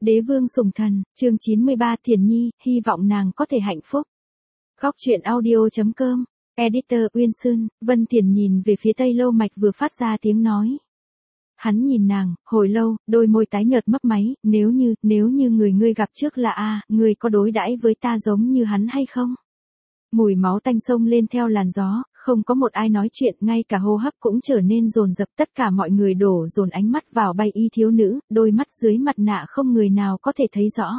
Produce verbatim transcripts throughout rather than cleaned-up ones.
Đế vương sủng thần, chương chín mươi ba Thiền Nhi, hy vọng nàng có thể hạnh phúc. Góc truyện audio.com, Editor Uyên Sương, Vân Thiền nhìn về phía Tây Lâu Mạch vừa phát ra tiếng nói. Hắn nhìn nàng, hồi lâu, đôi môi tái nhợt mấp máy, nếu như, nếu như người ngươi gặp trước là A, ngươi có đối đãi với ta giống như hắn hay không? Mùi máu tanh xông lên theo làn gió, không có một ai nói chuyện, ngay cả hô hấp cũng trở nên dồn dập, tất cả mọi người đổ dồn ánh mắt vào bay y thiếu nữ, đôi mắt dưới mặt nạ không người nào có thể thấy rõ.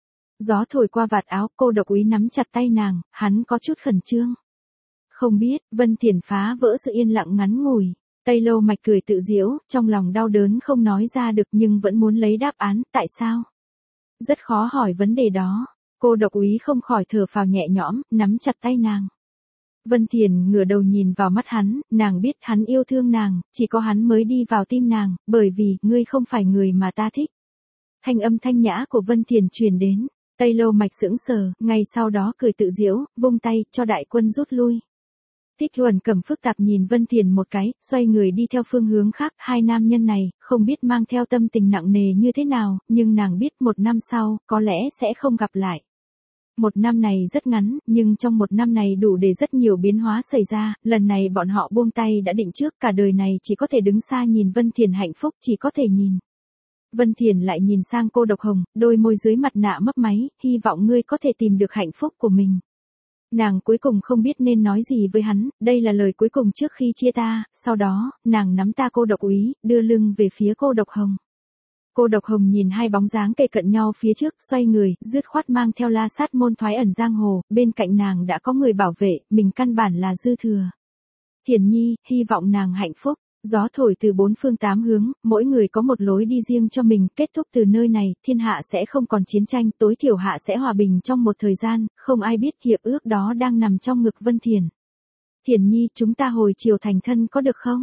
Gió thổi qua vạt áo, Cô Độc Úy nắm chặt tay nàng, hắn có chút khẩn trương. Không biết, Vân Thiền phá vỡ sự yên lặng ngắn ngủi. Tây Lâu Mạch cười tự giễu, trong lòng đau đớn không nói ra được nhưng vẫn muốn lấy đáp án, tại sao? Rất khó hỏi vấn đề đó. Cô Độc Úy không khỏi thở phào nhẹ nhõm, nắm chặt tay nàng. Vân Thiền ngửa đầu nhìn vào mắt hắn, nàng biết hắn yêu thương nàng, chỉ có hắn mới đi vào tim nàng, bởi vì, ngươi không phải người mà ta thích. Thanh âm thanh nhã của Vân Thiền truyền đến, Tây Lâu Mạch sững sờ, ngay sau đó cười tự giễu, vung tay, cho đại quân rút lui. Thích Huẩn Cẩm phức tạp nhìn Vân Thiền một cái, xoay người đi theo phương hướng khác, hai nam nhân này, không biết mang theo tâm tình nặng nề như thế nào, nhưng nàng biết một năm sau, có lẽ sẽ không gặp lại. Một năm này rất ngắn, nhưng trong một năm này đủ để rất nhiều biến hóa xảy ra, lần này bọn họ buông tay đã định trước, cả đời này chỉ có thể đứng xa nhìn Vân Thiền hạnh phúc, chỉ có thể nhìn. Vân Thiền lại nhìn sang Cô Độc Hồng, đôi môi dưới mặt nạ mấp máy, hy vọng ngươi có thể tìm được hạnh phúc của mình. Nàng cuối cùng không biết nên nói gì với hắn, đây là lời cuối cùng trước khi chia ta, sau đó, nàng nắm ta Cô Độc Úy, đưa lưng về phía Cô Độc Hồng. Cô Độc Hồng nhìn hai bóng dáng kề cận nhau phía trước, xoay người, dứt khoát mang theo La Sát môn thoái ẩn giang hồ, bên cạnh nàng đã có người bảo vệ, mình căn bản là dư thừa. Thiền Nhi, hy vọng nàng hạnh phúc. Gió thổi từ bốn phương tám hướng, mỗi người có một lối đi riêng cho mình, kết thúc từ nơi này, thiên hạ sẽ không còn chiến tranh, tối thiểu hạ sẽ hòa bình trong một thời gian, không ai biết hiệp ước đó đang nằm trong ngực Vân Thiền. Thiền Nhi, chúng ta hồi chiều thành thân có được không?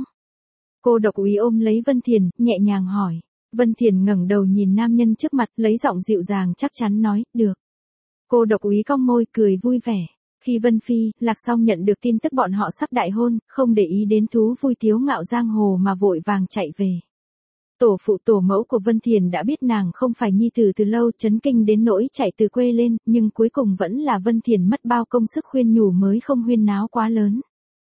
Cô Độc Úy ôm lấy Vân Thiền, nhẹ nhàng hỏi. Vân Thiền ngẩng đầu nhìn nam nhân trước mặt, lấy giọng dịu dàng chắc chắn nói, được. Cô Độc Úy cong môi cười vui vẻ. Khi Vân Phi, Lạc Song nhận được tin tức bọn họ sắp đại hôn, không để ý đến thú vui tiếu ngạo giang hồ mà vội vàng chạy về. Tổ phụ tổ mẫu của Vân Thiền đã biết nàng không phải nhi tử từ lâu, chấn kinh đến nỗi chạy từ quê lên, nhưng cuối cùng vẫn là Vân Thiền mất bao công sức khuyên nhủ mới không huyên náo quá lớn.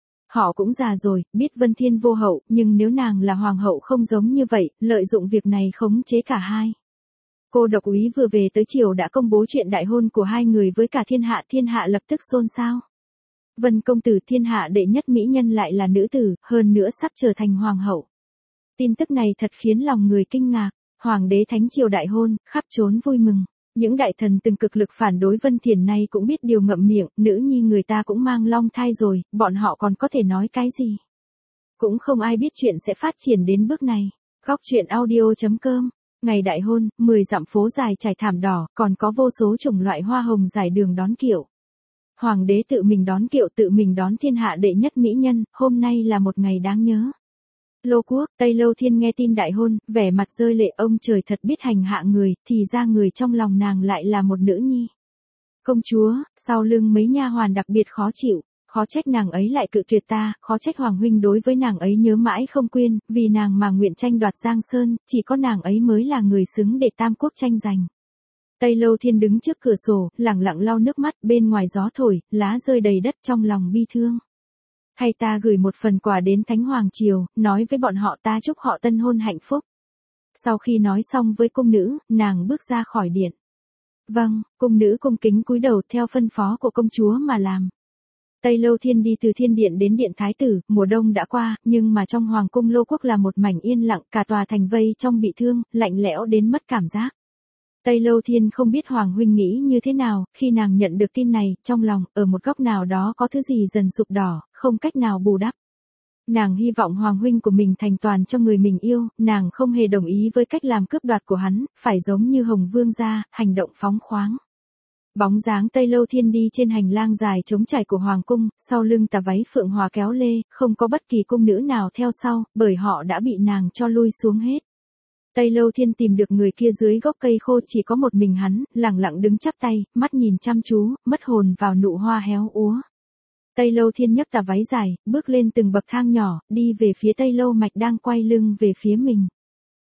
Họ cũng già rồi, biết Vân Thiên vô hậu, nhưng nếu nàng là hoàng hậu không giống như vậy, lợi dụng việc này khống chế cả hai. Cô Độc Úy vừa về tới chiều đã công bố chuyện đại hôn của hai người với cả thiên hạ, thiên hạ lập tức xôn xao. Vân công tử thiên hạ đệ nhất mỹ nhân lại là nữ tử, hơn nữa sắp trở thành hoàng hậu. Tin tức này thật khiến lòng người kinh ngạc, hoàng đế thánh triều đại hôn, khắp trốn vui mừng. Những đại thần từng cực lực phản đối Vân Thiền này cũng biết điều ngậm miệng, nữ nhi người ta cũng mang long thai rồi, bọn họ còn có thể nói cái gì. Cũng không ai biết chuyện sẽ phát triển đến bước này. Góc truyện audio.com, ngày đại hôn, mười dặm phố dài trải thảm đỏ, còn có vô số chủng loại hoa hồng dài đường đón kiệu. Hoàng đế tự mình đón kiệu, tự mình đón thiên hạ đệ nhất mỹ nhân, hôm nay là một ngày đáng nhớ. Lô Quốc, Tây Lâu Thiên nghe tin đại hôn, vẻ mặt rơi lệ, ông trời thật biết hành hạ người, thì ra người trong lòng nàng lại là một nữ nhi. Công chúa, sau lưng mấy nha hoàn đặc biệt khó chịu, khó trách nàng ấy lại cự tuyệt ta, khó trách Hoàng huynh đối với nàng ấy nhớ mãi không quên, vì nàng mà nguyện tranh đoạt Giang Sơn, chỉ có nàng ấy mới là người xứng để Tam Quốc tranh giành. Tây Lâu Thiên đứng trước cửa sổ, lẳng lặng lau nước mắt, bên ngoài gió thổi, lá rơi đầy đất, trong lòng bi thương. Hay ta gửi một phần quà đến Thánh Hoàng Triều, nói với bọn họ ta chúc họ tân hôn hạnh phúc. Sau khi nói xong với cung nữ, nàng bước ra khỏi điện. Vâng, cung nữ cung kính cúi đầu theo phân phó của công chúa mà làm. Tây Lâu Thiên đi từ thiên điện đến điện thái tử, mùa đông đã qua, nhưng mà trong hoàng cung Lô Quốc là một mảnh yên lặng, cả tòa thành vây trong bị thương, lạnh lẽo đến mất cảm giác. Tây Lâu Thiên không biết Hoàng huynh nghĩ như thế nào, khi nàng nhận được tin này, trong lòng, ở một góc nào đó có thứ gì dần sụp đỏ, không cách nào bù đắp. Nàng hy vọng Hoàng huynh của mình thành toàn cho người mình yêu, nàng không hề đồng ý với cách làm cướp đoạt của hắn, phải giống như Hồng Vương gia, hành động phóng khoáng. Bóng dáng Tây Lâu Thiên đi trên hành lang dài trống trải của Hoàng cung, sau lưng tà váy phượng hòa kéo lê, không có bất kỳ cung nữ nào theo sau, bởi họ đã bị nàng cho lui xuống hết. Tây Lâu Thiên tìm được người kia dưới gốc cây khô, chỉ có một mình hắn, lẳng lặng đứng chắp tay, mắt nhìn chăm chú, mất hồn vào nụ hoa héo úa. Tây Lâu Thiên nhấc tà váy dài, bước lên từng bậc thang nhỏ, đi về phía Tây Lâu Mạch đang quay lưng về phía mình.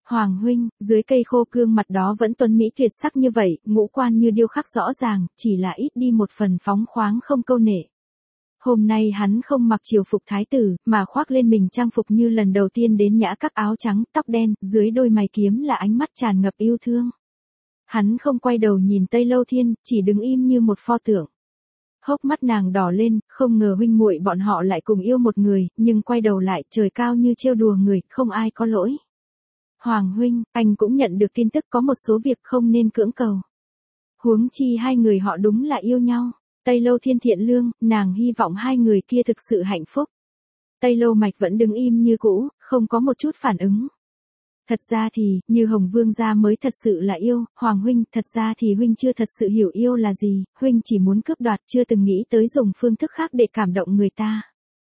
Hoàng huynh, dưới cây khô cương mặt đó vẫn tuấn mỹ tuyệt sắc như vậy, ngũ quan như điêu khắc rõ ràng, chỉ là ít đi một phần phóng khoáng không câu nệ. Hôm nay hắn không mặc triều phục thái tử, mà khoác lên mình trang phục như lần đầu tiên đến nhã các, áo trắng, tóc đen, dưới đôi mày kiếm là ánh mắt tràn ngập yêu thương. Hắn không quay đầu nhìn Tây Lâu Thiên, chỉ đứng im như một pho tượng. Hốc mắt nàng đỏ lên, không ngờ huynh muội bọn họ lại cùng yêu một người, nhưng quay đầu lại, trời cao như trêu đùa người, không ai có lỗi. Hoàng huynh, anh cũng nhận được tin tức có một số việc không nên cưỡng cầu. Huống chi hai người họ đúng là yêu nhau. Tây Lâu Thiên thiện lương, nàng hy vọng hai người kia thực sự hạnh phúc. Tây Lâu Mạch vẫn đứng im như cũ, không có một chút phản ứng. Thật ra thì, như Hồng Vương gia mới thật sự là yêu, Hoàng huynh, thật ra thì huynh chưa thật sự hiểu yêu là gì, huynh chỉ muốn cướp đoạt, chưa từng nghĩ tới dùng phương thức khác để cảm động người ta.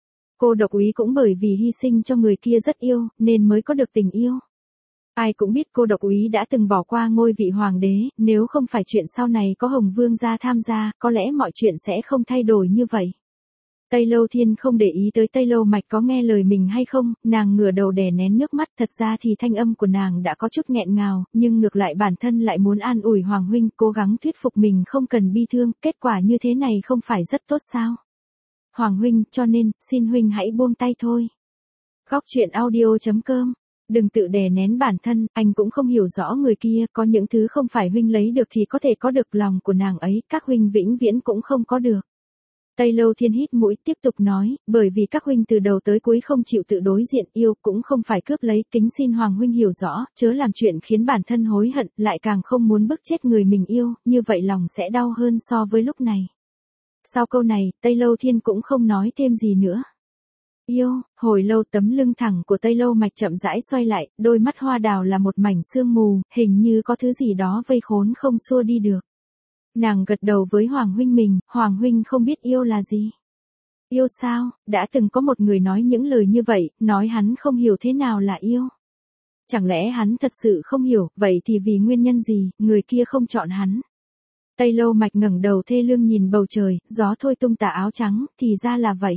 Cô độc úy cũng bởi vì hy sinh cho người kia rất yêu, nên mới có được tình yêu. Ai cũng biết cô độc úy đã từng bỏ qua ngôi vị hoàng đế, nếu không phải chuyện sau này có Hồng Vương gia tham gia, có lẽ mọi chuyện sẽ không thay đổi như vậy. Tây Lâu Thiên không để ý tới Tây Lâu Mạch có nghe lời mình hay không, nàng ngửa đầu đè nén nước mắt, thật ra thì thanh âm của nàng đã có chút nghẹn ngào, nhưng ngược lại bản thân lại muốn an ủi Hoàng huynh, cố gắng thuyết phục mình không cần bi thương, kết quả như thế này không phải rất tốt sao? Hoàng huynh, cho nên, xin huynh hãy buông tay thôi. Góc truyện audio chấm com. Đừng tự đè nén bản thân, anh cũng không hiểu rõ người kia, có những thứ không phải huynh lấy được thì có thể có được lòng của nàng ấy, các huynh vĩnh viễn cũng không có được. Tây Lâu Thiên hít mũi tiếp tục nói, bởi vì các huynh từ đầu tới cuối không chịu tự đối diện, yêu cũng không phải cướp lấy, kính xin Hoàng huynh hiểu rõ, chớ làm chuyện khiến bản thân hối hận, lại càng không muốn bức chết người mình yêu, như vậy lòng sẽ đau hơn so với lúc này. Sau câu này, Tây Lâu Thiên cũng không nói thêm gì nữa. Yêu, hồi lâu tấm lưng thẳng của Tây Lâu Mạch chậm rãi xoay lại, đôi mắt hoa đào là một mảnh sương mù, hình như có thứ gì đó vây khốn không xua đi được. Nàng gật đầu với Hoàng huynh mình, Hoàng huynh không biết yêu là gì. Yêu sao, đã từng có một người nói những lời như vậy, nói hắn không hiểu thế nào là yêu. Chẳng lẽ hắn thật sự không hiểu, vậy thì vì nguyên nhân gì, người kia không chọn hắn. Tây Lâu Mạch ngẩng đầu thê lương nhìn bầu trời, gió thôi tung tà áo trắng, thì ra là vậy.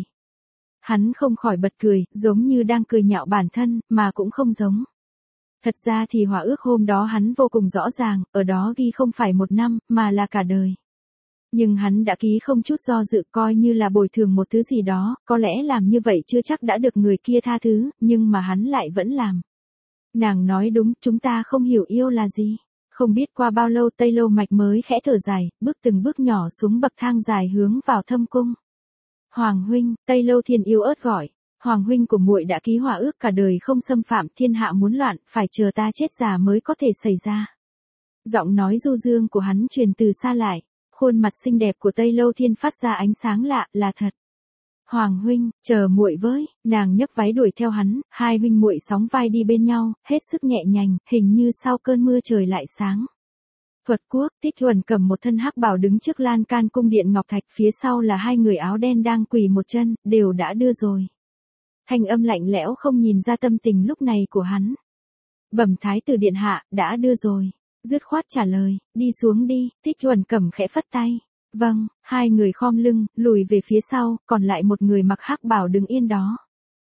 Hắn không khỏi bật cười, giống như đang cười nhạo bản thân, mà cũng không giống. Thật ra thì hỏa ước hôm đó hắn vô cùng rõ ràng, ở đó ghi không phải một năm, mà là cả đời. Nhưng hắn đã ký không chút do dự, coi như là bồi thường một thứ gì đó, có lẽ làm như vậy chưa chắc đã được người kia tha thứ, nhưng mà hắn lại vẫn làm. Nàng nói đúng, chúng ta không hiểu yêu là gì. Không biết qua bao lâu Tây Lâu Mạch mới khẽ thở dài, bước từng bước nhỏ xuống bậc thang dài hướng vào thâm cung. Hoàng huynh, Tây Lâu Thiên yếu ớt gọi. Hoàng huynh của muội đã ký hỏa ước cả đời không xâm phạm, thiên hạ muốn loạn, phải chờ ta chết già mới có thể xảy ra. Giọng nói du dương của hắn truyền từ xa lại, khuôn mặt xinh đẹp của Tây Lâu Thiên phát ra ánh sáng lạ, là thật. Hoàng huynh, chờ muội với, nàng nhấc váy đuổi theo hắn, hai huynh muội sóng vai đi bên nhau, hết sức nhẹ nhàng, hình như sau cơn mưa trời lại sáng. Thuật quốc, Tích Thuần cầm một thân hắc bào đứng trước lan can cung điện ngọc thạch, phía sau là hai người áo đen đang quỳ một chân, đều đã đưa rồi. Thanh âm lạnh lẽo không nhìn ra tâm tình lúc này của hắn. Bẩm thái tử điện hạ, đã đưa rồi. Dứt khoát trả lời, đi xuống đi, Tích Thuần cầm khẽ phất tay. Vâng, hai người khom lưng, lùi về phía sau, còn lại một người mặc hắc bào đứng yên đó.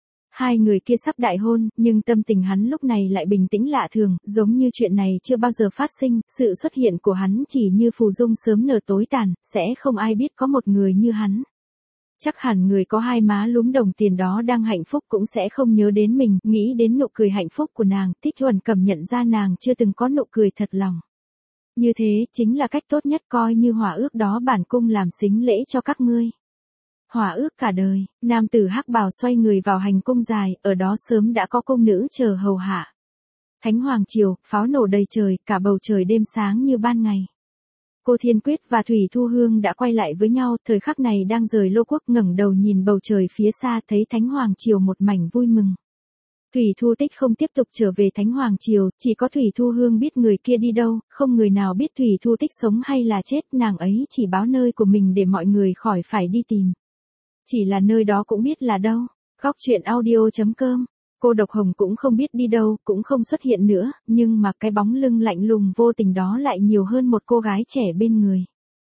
Hai người kia sắp đại hôn, nhưng tâm tình hắn lúc này lại bình tĩnh lạ thường, giống như chuyện này chưa bao giờ phát sinh, sự xuất hiện của hắn chỉ như phù dung sớm nở tối tàn, sẽ không ai biết có một người như hắn. Chắc hẳn người có hai má lúm đồng tiền đó đang hạnh phúc cũng sẽ không nhớ đến mình, nghĩ đến nụ cười hạnh phúc của nàng, Tích Thuần cầm nhận ra nàng chưa từng có nụ cười thật lòng. Như thế, chính là cách tốt nhất, coi như hỏa ước đó bản cung làm sính lễ cho các ngươi. Hỏa ước cả đời, nam tử hắc bào xoay người vào hành cung dài, ở đó sớm đã có cung nữ chờ hầu hạ. Thánh hoàng triều, pháo nổ đầy trời, cả bầu trời đêm sáng như ban ngày. Cô Thiên Quyết và Thủy Thu Hương đã quay lại với nhau, thời khắc này đang rời Lô Quốc, ngẩng đầu nhìn bầu trời phía xa, thấy Thánh hoàng triều một mảnh vui mừng. Thủy Thu Tích không tiếp tục trở về Thánh hoàng triều, chỉ có Thủy Thu Hương biết người kia đi đâu, không người nào biết Thủy Thu Tích sống hay là chết, nàng ấy chỉ báo nơi của mình để mọi người khỏi phải đi tìm. Chỉ là nơi đó cũng biết là đâu. Góc truyện audio chấm com. Cô Độc Hồng cũng không biết đi đâu, cũng không xuất hiện nữa, nhưng mà cái bóng lưng lạnh lùng vô tình đó lại nhiều hơn một cô gái trẻ bên người.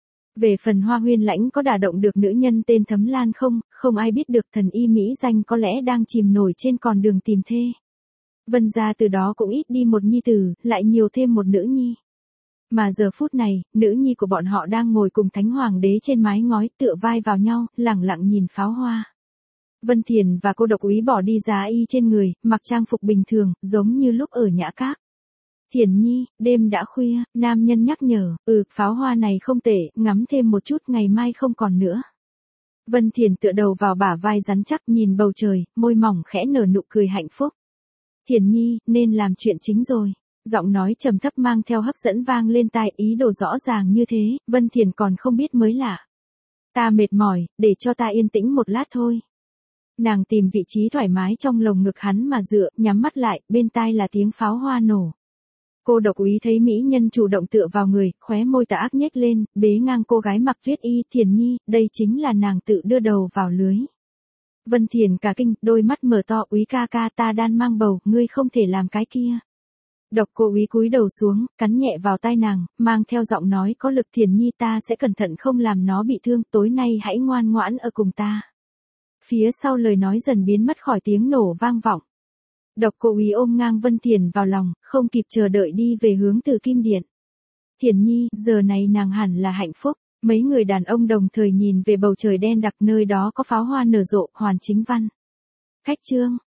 Về phần Hoa Huyên Lãnh có đả động được nữ nhân tên Thấm Lan không, không ai biết được, thần y mỹ danh có lẽ đang chìm nổi trên con đường tìm thê. Vân gia từ đó cũng ít đi một nhi tử, lại nhiều thêm một nữ nhi. Mà giờ phút này, nữ nhi của bọn họ đang ngồi cùng Thánh Hoàng đế trên mái ngói tựa vai vào nhau, lẳng lặng nhìn pháo hoa. Vân Thiền và cô độc úy bỏ đi giá y trên người, mặc trang phục bình thường, giống như lúc ở Nhã Các. Thiền nhi, đêm đã khuya, nam nhân nhắc nhở, ừ, pháo hoa này không tệ, ngắm thêm một chút ngày mai không còn nữa. Vân Thiền tựa đầu vào bả vai rắn chắc nhìn bầu trời, môi mỏng khẽ nở nụ cười hạnh phúc. Thiền nhi, nên làm chuyện chính rồi. Giọng nói trầm thấp mang theo hấp dẫn vang lên tai, ý đồ rõ ràng như thế, Vân Thiền còn không biết mới lạ. Ta mệt mỏi, để cho ta yên tĩnh một lát thôi. Nàng tìm vị trí thoải mái trong lồng ngực hắn mà dựa, nhắm mắt lại, bên tai là tiếng pháo hoa nổ. Cô độc úy thấy mỹ nhân chủ động tựa vào người, khóe môi tà ác nhếch lên, bế ngang cô gái mặc tuyết y. Thiền nhi, đây chính là nàng tự đưa đầu vào lưới. Vân Thiền cả kinh, đôi mắt mở to, úy ca ca, ta đang mang bầu, ngươi không thể làm cái kia. Độc cô úy cúi đầu xuống, cắn nhẹ vào tai nàng, mang theo giọng nói có lực. Thiền nhi, ta sẽ cẩn thận không làm nó bị thương, tối nay hãy ngoan ngoãn ở cùng ta. Phía sau lời nói dần biến mất khỏi tiếng nổ vang vọng. Độc cô úy ôm ngang Vân Thiền vào lòng, không kịp chờ đợi đi về hướng Từ Kim Điện. Thiền nhi, giờ này nàng hẳn là hạnh phúc. Mấy người đàn ông đồng thời nhìn về bầu trời đen đặc, nơi đó có pháo hoa nở rộ. Hoàn Chính Văn. Khách trương,